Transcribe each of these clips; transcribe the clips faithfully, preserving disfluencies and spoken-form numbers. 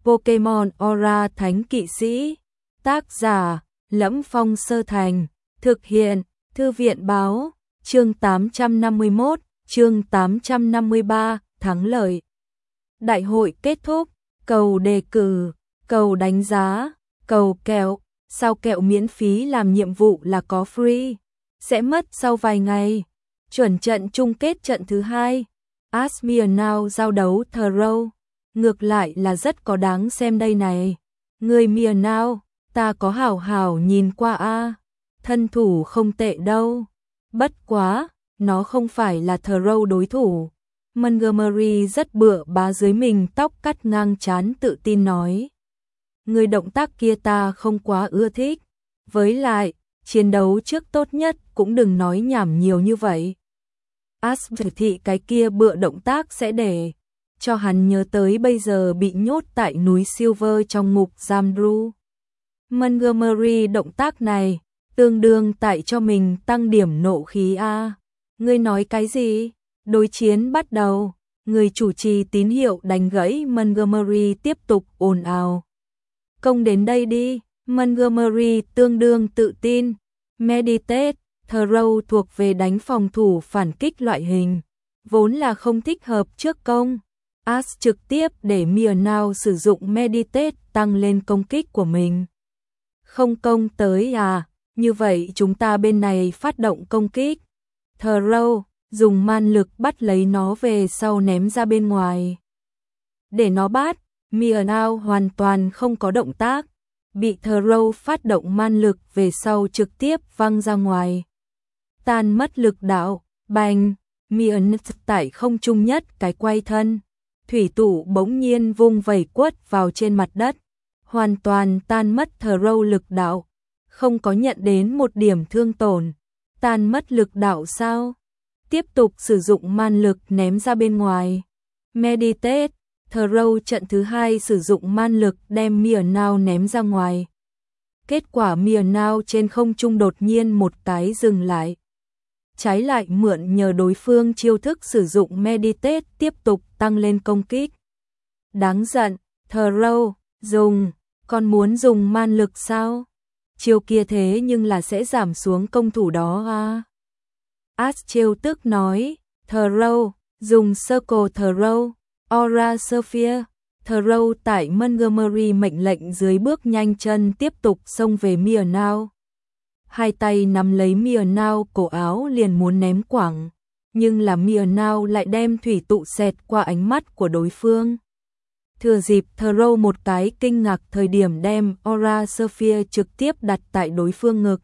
Pokemon Aura Thánh Kỵ Sĩ. Tác giả: Lẫm Phong Sơ Thành. Thực hiện: Thư viện báo. Chương tám trăm năm mươi mốt, chương tám trăm năm mươi ba, thắng lợi. Đại hội kết thúc, cầu đề cử, cầu đánh giá, cầu kẹo. Sao kẹo miễn phí làm nhiệm vụ là có free, sẽ mất sau vài ngày. Chuẩn trận chung kết trận thứ hai, Ash Meowth giao đấu Throh. Ngược lại là rất có đáng xem đây này. Người Meowth, ta có hảo hảo nhìn qua a, thân thủ không tệ đâu. Bất quá, nó không phải là Throh đối thủ. Montgomery rất bựa bá dưới mình tóc cắt ngang trán tự tin nói. Người động tác kia ta không quá ưa thích. Với lại, chiến đấu trước tốt nhất cũng đừng nói nhảm nhiều như vậy. Ash thực thị cái kia bựa động tác sẽ để cho hắn nhớ tới bây giờ bị nhốt tại núi Silver trong ngục giam Drew. Montgomery động tác này, tương đương tại cho mình tăng điểm nộ khí a. Ngươi nói cái gì? Đối chiến bắt đầu. Người chủ trì tín hiệu đánh gãy Montgomery tiếp tục ồn ào. Công đến đây đi. Montgomery tương đương tự tin. Meditate, Throh thuộc về đánh phòng thủ phản kích loại hình, vốn là không thích hợp trước công. Ash trực tiếp để Meowth sử dụng Meditate tăng lên công kích của mình. Không công tới à, như vậy chúng ta bên này phát động công kích. Throh dùng man lực bắt lấy nó về sau ném ra bên ngoài. Để nó bắt, Meowth hoàn toàn không có động tác, bị Throh phát động man lực về sau trực tiếp văng ra ngoài. Tan mất lực đạo, bành, Meowth tại không trung nhất cái quay thân. Thủy tụ bỗng nhiên vung vẩy quất vào trên mặt đất, hoàn toàn tan mất Throh lực đạo, không có nhận đến một điểm thương tổn. Tan mất lực đạo sao? Tiếp tục sử dụng man lực ném ra bên ngoài. Meditate, Throh trận thứ hai sử dụng man lực đem Meowth ném ra ngoài. Kết quả Meowth trên không trung đột nhiên một cái dừng lại. Trái lại mượn nhờ đối phương chiêu thức sử dụng Meditate tiếp tục tăng lên công kích. Đáng giận, Throh, dùng, còn muốn dùng man lực sao? Chiêu kia thế nhưng là sẽ giảm xuống công thủ đó à? Ash trêu tức nói, Throh, dùng Circle Throh, Aura Sphere. Throh tại Montgomery mệnh lệnh dưới bước nhanh chân tiếp tục xông về Meowth. Hai tay nắm lấy Meowth cổ áo liền muốn ném quẳng, nhưng là Meowth lại đem thủy tụ xẹt qua ánh mắt của đối phương. Thừa dịp Throh một cái kinh ngạc thời điểm đem Aura Sphere trực tiếp đặt tại đối phương ngực.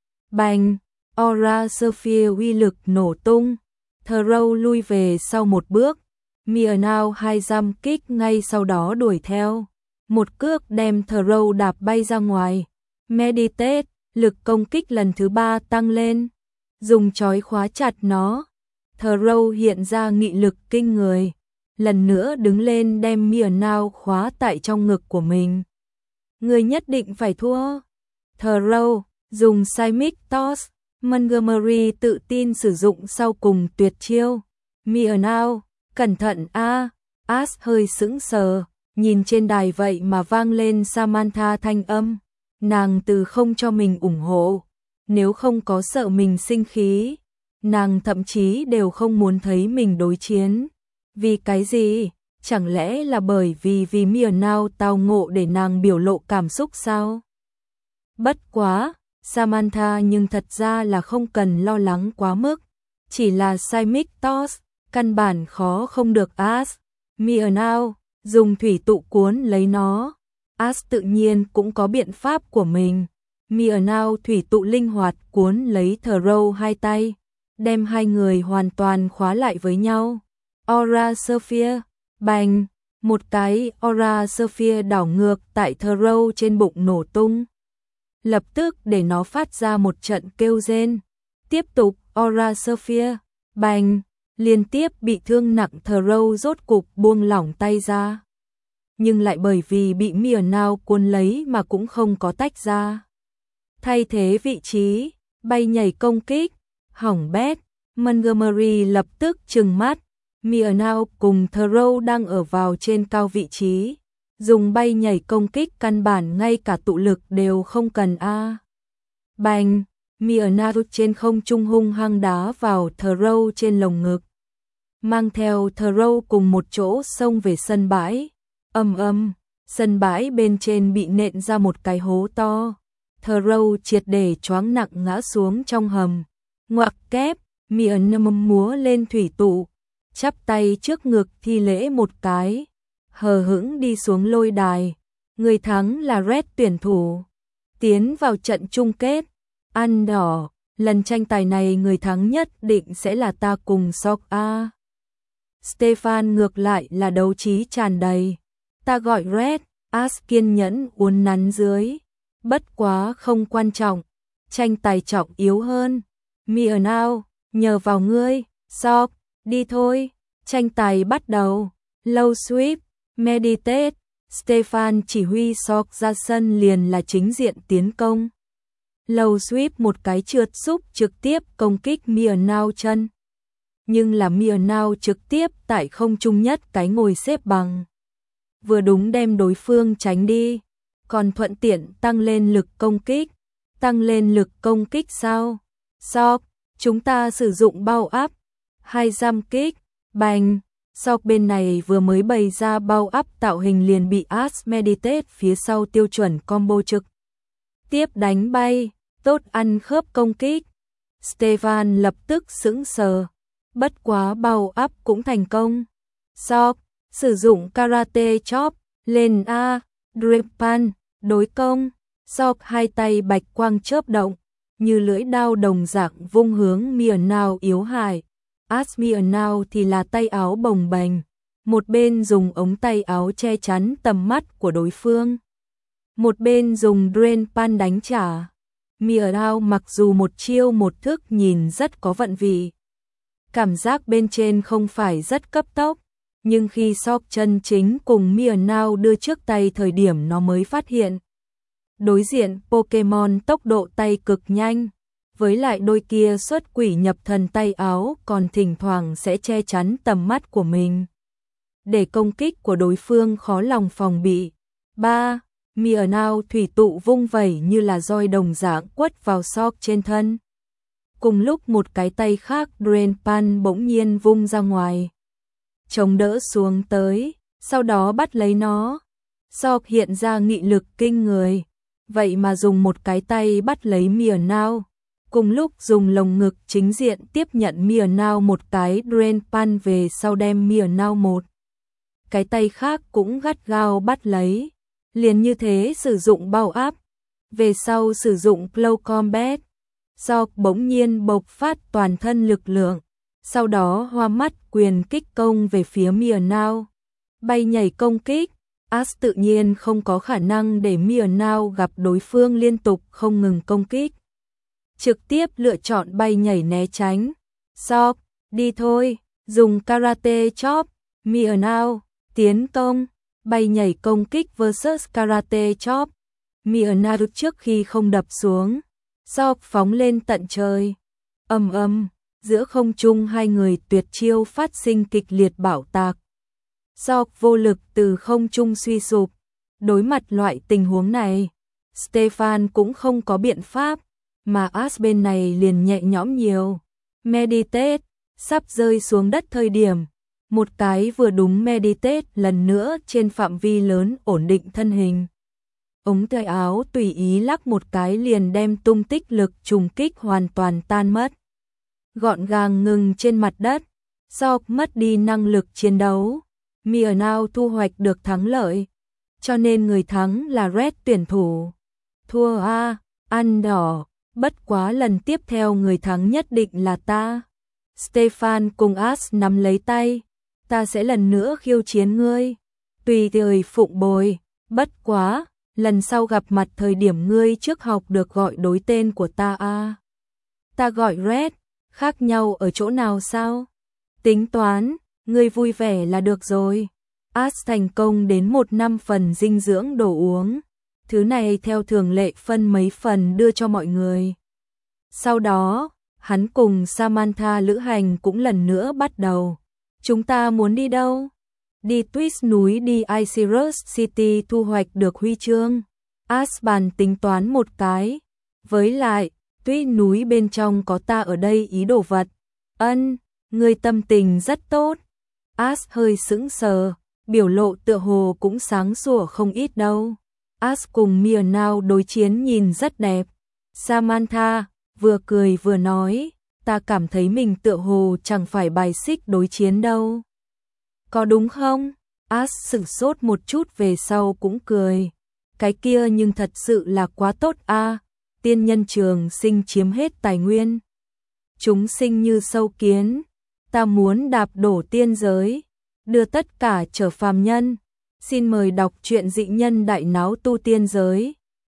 Bành, Aura Sphere uy lực nổ tung, Throh lui về sau một bước, Meowth hai jump kích ngay sau đó đuổi theo. Một cước đem Throh đạp bay ra ngoài. Meditate, lực công kích lần thứ ba tăng lên, dùng chói khóa chặt nó. Throh hiện ra nghị lực kinh người, lần nữa đứng lên đem Meowth khóa tại trong ngực của mình. Người nhất định phải thua. Throh dùng Seismic Toss. Montgomery tự tin sử dụng sau cùng tuyệt chiêu. Meowth, cẩn thận a. Ash hơi sững sờ, nhìn trên đài vậy mà vang lên Samantha thanh âm. Nàng từ không cho mình ủng hộ, nếu không có sợ mình sinh khí, nàng thậm chí đều không muốn thấy mình đối chiến. Vì cái gì? Chẳng lẽ là bởi vì vì Meowth tao ngộ để nàng biểu lộ cảm xúc sao? Bất quá, Samantha nhưng thật ra là không cần lo lắng quá mức, chỉ là Seismic Toss, căn bản khó không được Ash. Meowth dùng thủy tụ cuốn lấy nó. Ash tự nhiên cũng có biện pháp của mình. Meowth thủy tụ linh hoạt cuốn lấy Throh hai tay, đem hai người hoàn toàn khóa lại với nhau. Aura Sphere, bành, một cái Aura Sphere đảo ngược tại Throh trên bụng nổ tung. Lập tức để nó phát ra một trận kêu rên. Tiếp tục Aura Sphere, bành, liên tiếp bị thương nặng Throh rốt cục buông lỏng tay ra. Nhưng lại bởi vì bị Meowth cuốn lấy mà cũng không có tách ra. Thay thế vị trí, bay nhảy công kích, hỏng bét. Montgomery lập tức trừng mắt. Meowth cùng Throh đang ở vào trên cao vị trí, Dùng bay nhảy công kích căn bản ngay cả tụ lực đều không cần a. À. Bành, Myrna trên không trung hung hăng đá vào Throw trên lồng ngực. Mang theo Throw cùng một chỗ xông về sân bãi. Ầm ầm, sân bãi bên trên bị nện ra một cái hố to. Throw triệt để choáng nặng ngã xuống trong hầm. Ngoặc kép, Myrna múa lên thủy tụ, chắp tay trước ngực thi lễ một cái, hờ hững đi xuống lôi đài. Người thắng là Red tuyển thủ, tiến vào trận chung kết. Ăn đỏ, lần tranh tài này người thắng nhất định sẽ là ta cùng Sok A. Stefan ngược lại là đấu trí tràn đầy. Ta gọi Red, As kiên nhẫn uốn nắn dưới. Bất quá không quan trọng, tranh tài trọng yếu hơn. Myrna, nhờ vào ngươi. Sok, đi thôi, tranh tài bắt đầu. Low sweep, meditate, Stefan chỉ huy Sok ra sân liền là chính diện tiến công. Low sweep một cái trượt xúc trực tiếp công kích Myrna chân. Nhưng là Myrna trực tiếp tại không trung nhất cái ngồi xếp bằng. Vừa đúng đem đối phương tránh đi, còn thuận tiện tăng lên lực công kích. Tăng lên lực công kích sao? Sok, chúng ta sử dụng bao áp. Hai giam kích, bành. Sok bên này vừa mới bày ra bao áp tạo hình liền bị As Meditate phía sau tiêu chuẩn combo trực tiếp đánh bay, tốt ăn khớp công kích. Stefan lập tức sững sờ, bất quá bao áp cũng thành công. Sok, sử dụng karate chop, lên A, Drepan, đối công. Sok hai tay bạch quang chớp động, như lưỡi đao đồng dạng vung hướng Myrna yếu hại. As Myrna thì là tay áo bồng bềnh, một bên dùng ống tay áo che chắn tầm mắt của đối phương, một bên dùng Drepan đánh trả. Myrna mặc dù một chiêu một thức nhìn rất có vận vị, cảm giác bên trên không phải rất cấp tốc, nhưng khi Sok chân chính cùng Myrna đưa trước tay thời điểm nó mới phát hiện. Đối diện Pokemon tốc độ tay cực nhanh, với lại đôi kia xuất quỷ nhập thần tay áo còn thỉnh thoảng sẽ che chắn tầm mắt của mình, để công kích của đối phương khó lòng phòng bị. ba. Myrna thủy tụ vung vẩy như là roi đồng dạng quất vào Sok trên thân. Cùng lúc một cái tay khác Drepan bỗng nhiên vung ra ngoài, chống đỡ xuống tới, sau đó bắt lấy nó. Sok hiện ra nghị lực kinh người, vậy mà dùng một cái tay bắt lấy Myrna, cùng lúc dùng lồng ngực chính diện tiếp nhận Myrna một cái Drepan về sau đem Myrna một cái tay khác cũng gắt gao bắt lấy. Liền như thế sử dụng bao áp, về sau sử dụng Close Combat. Sok bỗng nhiên bộc phát toàn thân lực lượng, sau đó hoa mắt quyền kích công về phía Myrna. Bay nhảy công kích, As tự nhiên không có khả năng để Myrna gặp đối phương liên tục không ngừng công kích, trực tiếp lựa chọn bay nhảy né tránh. Sok, đi thôi, dùng karate chop, Myrna, tiến công. Bay nhảy công kích versus karate chop. Myrna trước khi không đập xuống, Sok phóng lên tận trời. Ầm ầm, giữa không trung hai người tuyệt chiêu phát sinh kịch liệt bạo tạc. Sok vô lực từ không trung suy sụp. Đối mặt loại tình huống này, Stefan cũng không có biện pháp, mà As bên này liền nhẹ nhõm nhiều. Meditate, sắp rơi xuống đất thời điểm, một cái vừa đúng meditate lần nữa trên phạm vi lớn ổn định thân hình. Ống tay áo tùy ý lắc một cái liền đem tung tích lực trùng kích hoàn toàn tan mất. Gọn gàng ngừng trên mặt đất, Sok mất đi năng lực chiến đấu. Myrna thu hoạch được thắng lợi, cho nên người thắng là Red tuyển thủ. Thua a, ăn đỏ, bất quá lần tiếp theo người thắng nhất định là ta. Stefan cùng As nắm lấy tay. Ta sẽ lần nữa khiêu chiến ngươi. Tùy thời phụng bồi, bất quá, lần sau gặp mặt thời điểm ngươi trước học được gọi đối tên của ta a. À. Ta gọi Red, khác nhau ở chỗ nào sao? Tính toán, ngươi vui vẻ là được rồi. As thành công đến một năm phần dinh dưỡng đồ uống. Thứ này theo thường lệ phân mấy phần đưa cho mọi người. Sau đó, hắn cùng Samantha lữ hành cũng lần nữa bắt đầu. Chúng ta muốn đi đâu? đi Twist núi đi Icarus City thu hoạch được huy chương. Asban tính toán một cái. Với lại, tuy núi bên trong có ta ở đây ý đồ vật. Ân, người tâm tình rất tốt. As hơi sững sờ, biểu lộ tựa hồ cũng sáng sủa không ít đâu. As cùng Myrna đối chiến nhìn rất đẹp. Samantha vừa cười vừa nói, ta cảm thấy mình tựa hồ chẳng phải bài xích đối chiến đâu. Có đúng không? As sửng sốt một chút về sau cũng cười. Cái kia nhưng thật sự là quá tốt a. À, tiên nhân trường sinh chiếm hết tài nguyên. Chúng sinh như sâu kiến. Ta muốn đạp đổ tiên giới, đưa tất cả trở phàm nhân. Xin mời đọc truyện Dị Nhân Đại Náo Tu Tiên Giới.